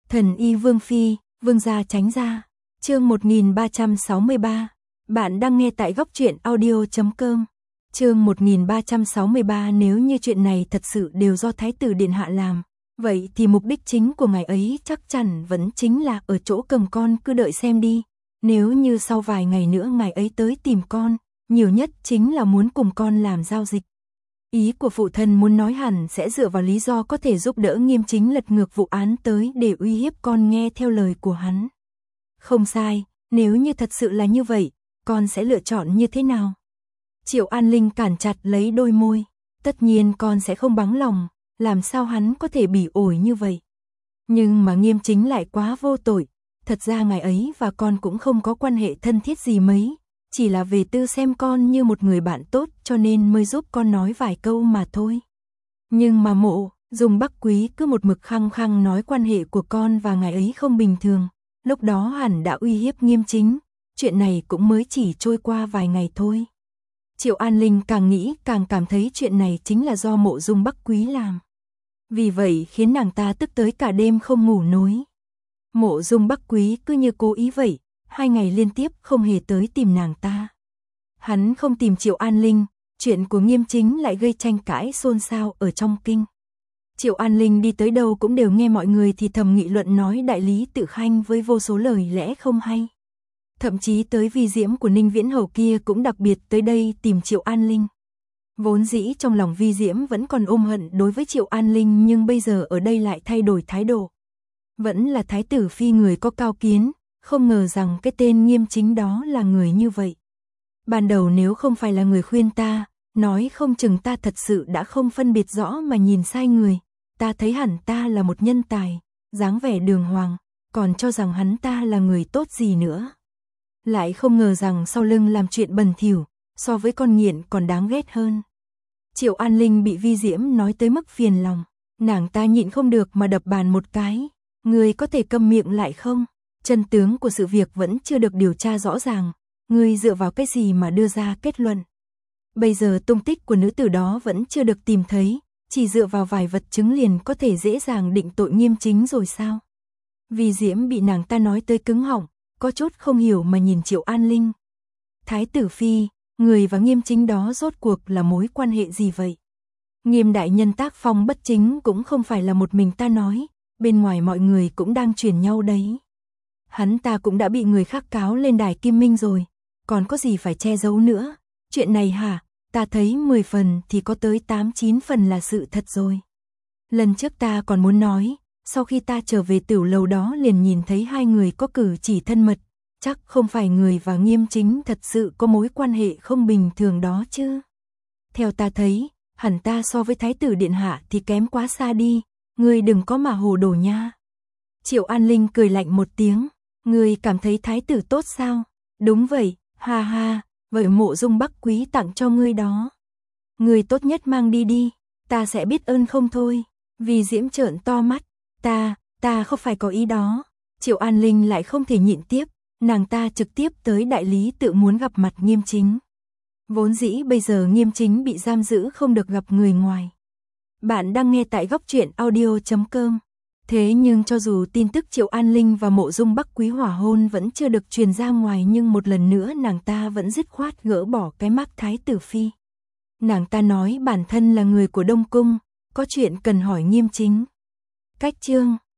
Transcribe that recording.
Thần y Vương Phi, Vương gia tránh ra. Chương 1363. Bạn đang nghe tại góc truyện audio.com. Chương 1363. Nếu như chuyện này thật sự đều do Thái tử Điện Hạ làm, vậy thì mục đích chính của ngài ấy chắc chắn vẫn chính là ở chỗ cầm con, cứ đợi xem đi. Nếu như sau vài ngày nữa ngài ấy tới tìm con, nhiều nhất chính là muốn cùng con làm giao dịch. Ý của phụ thân muốn nói hẳn sẽ dựa vào lý do có thể giúp đỡ Nghiêm Chính lật ngược vụ án tới để uy hiếp con nghe theo lời của hắn. Không sai, nếu như thật sự là như vậy, con sẽ lựa chọn như thế nào? Triệu An Linh cản chặt lấy đôi môi. Tất nhiên con sẽ không báng lòng, làm sao hắn có thể bỉ ổi như vậy? Nhưng mà Nghiêm Chính lại quá vô tội. Thật ra ngài ấy và con cũng không có quan hệ thân thiết gì mấy, chỉ là về tư xem con như một người bạn tốt cho nên mới giúp con nói vài câu mà thôi. Nhưng mà Mộ Dung Bắc Quý cứ một mực khăng khăng nói quan hệ của con và ngài ấy không bình thường, lúc đó hẳn đã uy hiếp Nghiêm Chính, chuyện này cũng mới chỉ trôi qua vài ngày thôi. Triệu An Linh càng nghĩ càng cảm thấy chuyện này chính là do Mộ Dung Bắc Quý làm. Vì vậy khiến nàng ta tức tới cả đêm không ngủ nối. Mộ Dung Bắc Quý cứ như cố ý vậy, 2 ngày liên tiếp không hề tới tìm nàng ta. Hắn không tìm Triệu An Linh, chuyện của Nghiêm Chính lại gây tranh cãi xôn xao ở trong kinh. Triệu An Linh đi tới đâu cũng đều nghe mọi người thì thầm nghị luận nói đại lý Tự Khanh với vô số lời lẽ không hay. Thậm chí tới vi diễm của Ninh Viễn Hầu kia cũng đặc biệt tới đây tìm Triệu An Linh. Vốn dĩ trong lòng vi diễm vẫn còn ôm hận đối với Triệu An Linh, nhưng bây giờ ở đây lại thay đổi thái độ. Vẫn là thái tử phi người có cao kiến, không ngờ rằng cái tên Nghiêm Chính đó là người như vậy. Ban đầu nếu không phải là người khuyên ta, nói không chừng ta thật sự đã không phân biệt rõ mà nhìn sai người. Ta thấy hẳn ta là một nhân tài, dáng vẻ đường hoàng, còn cho rằng hắn ta là người tốt gì nữa. Lại không ngờ rằng sau lưng làm chuyện bẩn thỉu, so với con nghiện còn đáng ghét hơn. Triệu An Linh bị vi diễm nói tới mức phiền lòng, nàng ta nhịn không được mà đập bàn một cái. Ngươi có thể câm miệng lại không? Chân tướng của sự việc vẫn chưa được điều tra rõ ràng, ngươi dựa vào cái gì mà đưa ra kết luận? Bây giờ tung tích của nữ tử đó vẫn chưa được tìm thấy, chỉ dựa vào vài vật chứng liền có thể dễ dàng định tội Nghiêm Chính rồi sao? Vi diễm bị nàng ta nói tới cứng họng, có chút không hiểu mà nhìn Triệu An Linh. Thái tử phi, người và Nghiêm Chính đó rốt cuộc là mối quan hệ gì vậy? Nghiêm đại nhân tác phong bất chính cũng không phải là một mình ta nói, bên ngoài mọi người cũng đang truyền nhau đấy. Hắn ta cũng đã bị người khác cáo lên đài Kim Minh rồi, còn có gì phải che giấu nữa. Chuyện này hả, ta thấy 10 phần thì có tới 8-9 phần là sự thật rồi. Lần trước ta còn muốn nói, sau khi ta trở về tiểu lầu đó liền nhìn thấy hai người có cử chỉ thân mật, chắc không phải người và Nghiêm Chính thật sự có mối quan hệ không bình thường đó chứ. Theo ta thấy, hẳn ta so với Thái tử Điện Hạ thì kém quá xa đi, ngươi đừng có mà hồ đồ nha. Triệu An Linh cười lạnh một tiếng, ngươi cảm thấy thái tử tốt sao? Đúng vậy, ha ha, vậy Mộ Dung Bắc Quý tặng cho ngươi đó. Ngươi tốt nhất mang đi đi, ta sẽ biết ơn không thôi. Vi diễm trợn to mắt, ta không phải có ý đó. Triệu An Linh lại không thể nhịn tiếp, nàng ta trực tiếp tới đại lý Tự muốn gặp mặt Nghiêm Chính. Vốn dĩ bây giờ Nghiêm Chính bị giam giữ không được gặp người ngoài. Bạn đang nghe tại góc truyện audio.com. Thế nhưng cho dù tin tức Triệu An Linh và Mộ Dung Bắc Quý hỏa hôn vẫn chưa được truyền ra ngoài, nhưng một lần nữa nàng ta vẫn dứt khoát gỡ bỏ cái mác thái tử phi. Nàng ta nói bản thân là người của Đông Cung, có chuyện cần hỏi Nghiêm Chính. Cách chương